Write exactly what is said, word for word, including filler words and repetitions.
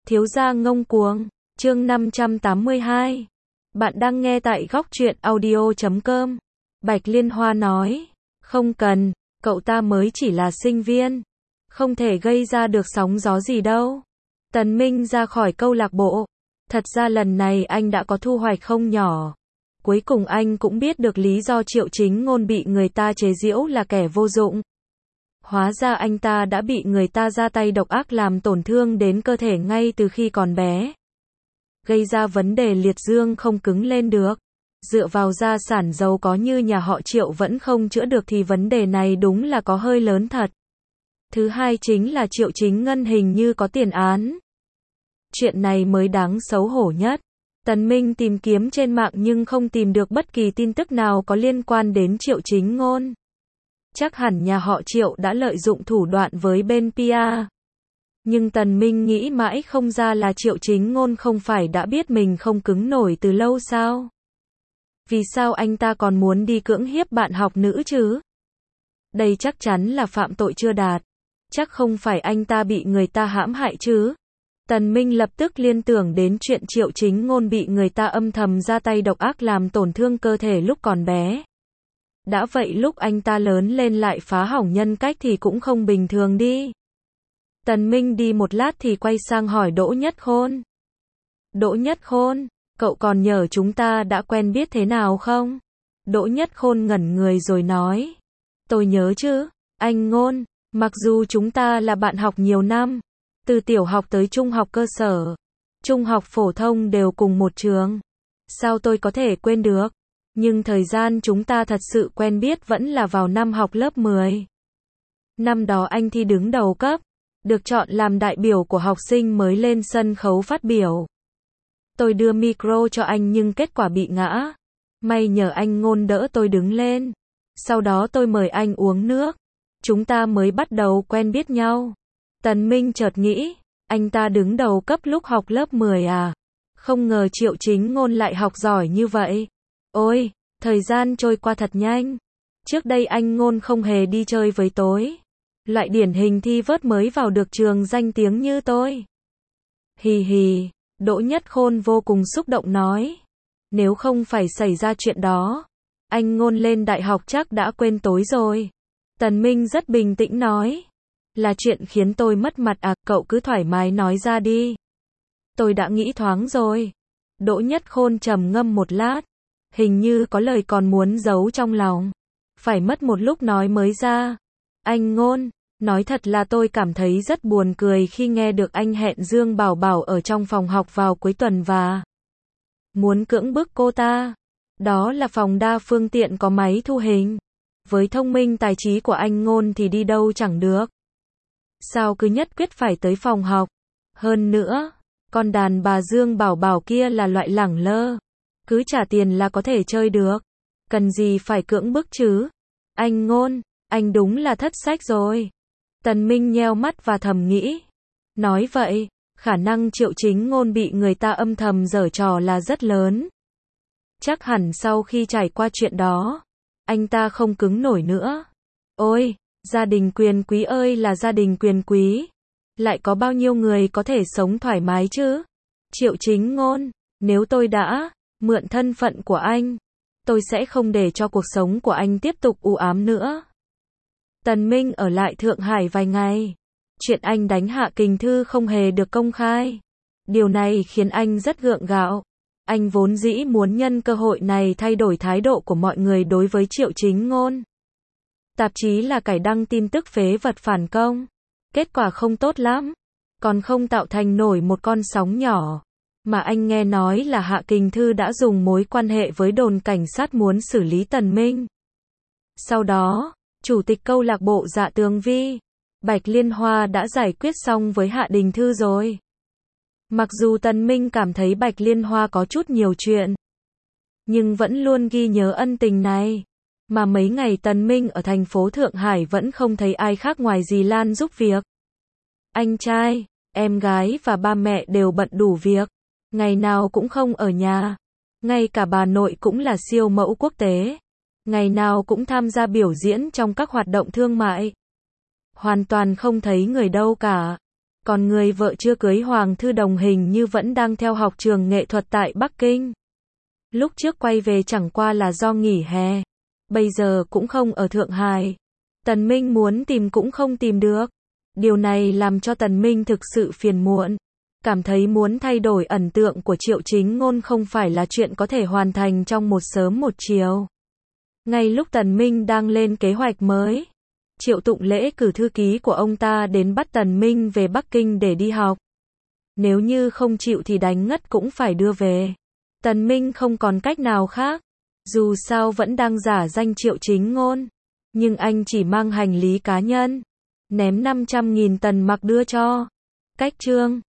Thiếu gia ngông cuồng, chương năm trăm tám mươi hai. Bạn đang nghe tại góc truyện audio chấm com. Bạch Liên Hoa nói, không cần, cậu ta mới chỉ là sinh viên, không thể gây ra được sóng gió gì đâu. Tần Minh ra khỏi câu lạc bộ, thật ra lần này anh đã có thu hoạch không nhỏ. Cuối cùng anh cũng biết được lý do Triệu Chính Ngôn bị người ta chế giễu là kẻ vô dụng. Hóa ra anh ta đã bị người ta ra tay độc ác làm tổn thương đến cơ thể ngay từ khi còn bé, gây ra vấn đề liệt dương không cứng lên được. Dựa vào gia sản giàu có như nhà họ Triệu vẫn không chữa được thì vấn đề này đúng là có hơi lớn thật. Thứ hai chính là Triệu Chính Ngân hình như có tiền án. Chuyện này mới đáng xấu hổ nhất. Tần Minh tìm kiếm trên mạng nhưng không tìm được bất kỳ tin tức nào có liên quan đến Triệu Chính Ngôn. Chắc hẳn nhà họ Triệu đã lợi dụng thủ đoạn với bên pê e. Nhưng Tần Minh nghĩ mãi không ra là Triệu Chính Ngôn không phải đã biết mình không cứng nổi từ lâu sao? Vì sao anh ta còn muốn đi cưỡng hiếp bạn học nữ chứ? Đây chắc chắn là phạm tội chưa đạt. Chắc không phải anh ta bị người ta hãm hại chứ? Tần Minh lập tức liên tưởng đến chuyện Triệu Chính Ngôn bị người ta âm thầm ra tay độc ác làm tổn thương cơ thể lúc còn bé. Đã vậy lúc anh ta lớn lên lại phá hỏng nhân cách thì cũng không bình thường đi. Tần Minh đi một lát thì quay sang hỏi Đỗ Nhất Khôn. Đỗ Nhất Khôn, cậu còn nhớ chúng ta đã quen biết thế nào không? Đỗ Nhất Khôn ngẩn người rồi nói. Tôi nhớ chứ, anh Ngôn, mặc dù chúng ta là bạn học nhiều năm, từ tiểu học tới trung học cơ sở, trung học phổ thông đều cùng một trường. Sao tôi có thể quên được? Nhưng thời gian chúng ta thật sự quen biết vẫn là vào năm học lớp mười. Năm đó anh thi đứng đầu cấp, được chọn làm đại biểu của học sinh mới lên sân khấu phát biểu. Tôi đưa micro cho anh nhưng kết quả bị ngã. May nhờ anh Ngôn đỡ tôi đứng lên. Sau đó tôi mời anh uống nước. Chúng ta mới bắt đầu quen biết nhau. Tần Minh chợt nghĩ, anh ta đứng đầu cấp lúc học lớp mười à? Không ngờ Triệu Chính Ngôn lại học giỏi như vậy. Ôi, thời gian trôi qua thật nhanh. Trước đây anh Ngôn không hề đi chơi với tôi. Loại điển hình thi vớt mới vào được trường danh tiếng như tôi. Hì hì, Đỗ Nhất Khôn vô cùng xúc động nói. Nếu không phải xảy ra chuyện đó, anh Ngôn lên đại học chắc đã quên tối rồi. Tần Minh rất bình tĩnh nói. Là chuyện khiến tôi mất mặt à, cậu cứ thoải mái nói ra đi. Tôi đã nghĩ thoáng rồi. Đỗ Nhất Khôn trầm ngâm một lát. Hình như có lời còn muốn giấu trong lòng. Phải mất một lúc nói mới ra. Anh Ngôn, nói thật là tôi cảm thấy rất buồn cười khi nghe được anh hẹn Dương Bảo Bảo ở trong phòng học vào cuối tuần và muốn cưỡng bức cô ta. Đó là phòng đa phương tiện có máy thu hình. Với thông minh tài trí của anh Ngôn thì đi đâu chẳng được. Sao cứ nhất quyết phải tới phòng học? Hơn nữa, con đàn bà Dương Bảo Bảo kia là loại lẳng lơ. Cứ trả tiền là có thể chơi được. Cần gì phải cưỡng bức chứ? Anh Ngôn, anh đúng là thất sách rồi. Tần Minh nheo mắt và thầm nghĩ. Nói vậy, khả năng Triệu Chính Ngôn bị người ta âm thầm giở trò là rất lớn. Chắc hẳn sau khi trải qua chuyện đó, anh ta không cứng nổi nữa. Ôi, gia đình quyền quý ơi là gia đình quyền quý. Lại có bao nhiêu người có thể sống thoải mái chứ? Triệu Chính Ngôn, nếu tôi đã mượn thân phận của anh, tôi sẽ không để cho cuộc sống của anh tiếp tục u ám nữa. Tần Minh ở lại Thượng Hải vài ngày. Chuyện anh đánh Hạ Kình Thư không hề được công khai. Điều này khiến anh rất gượng gạo. Anh vốn dĩ muốn nhân cơ hội này thay đổi thái độ của mọi người đối với Triệu Chính Ngôn. Tạp chí là cải đăng tin tức phế vật phản công. Kết quả không tốt lắm. Còn không tạo thành nổi một con sóng nhỏ. Mà anh nghe nói là Hạ Kình Thư đã dùng mối quan hệ với đồn cảnh sát muốn xử lý Tần Minh. Sau đó, chủ tịch câu lạc bộ Dạ Tường Vi, Bạch Liên Hoa đã giải quyết xong với Hạ Đình Thư rồi. Mặc dù Tần Minh cảm thấy Bạch Liên Hoa có chút nhiều chuyện, nhưng vẫn luôn ghi nhớ ân tình này. Mà mấy ngày Tần Minh ở thành phố Thượng Hải vẫn không thấy ai khác ngoài dì Lan giúp việc. Anh trai, em gái và ba mẹ đều bận đủ việc. Ngày nào cũng không ở nhà. Ngay cả bà nội cũng là siêu mẫu quốc tế. Ngày nào cũng tham gia biểu diễn trong các hoạt động thương mại. Hoàn toàn không thấy người đâu cả. còn người vợ chưa cưới Hoàng Thư Đồng hình như vẫn đang theo học trường nghệ thuật tại Bắc Kinh. Lúc trước quay về chẳng qua là do nghỉ hè, bây giờ cũng không ở Thượng Hải. Tần Minh muốn tìm cũng không tìm được. Điều này làm cho Tần Minh thực sự phiền muộn. Cảm thấy muốn thay đổi ấn tượng của Triệu Chính Ngôn không phải là chuyện có thể hoàn thành trong một sớm một chiều. Ngay lúc Tần Minh đang lên kế hoạch mới, Triệu Tụng Lễ cử thư ký của ông ta đến bắt Tần Minh về Bắc Kinh để đi học. Nếu như không chịu thì đánh ngất cũng phải đưa về. Tần Minh không còn cách nào khác. Dù sao vẫn đang giả danh Triệu Chính Ngôn. Nhưng anh chỉ mang hành lý cá nhân. Ném năm trăm nghìn Tần Mặc đưa cho. Cách chương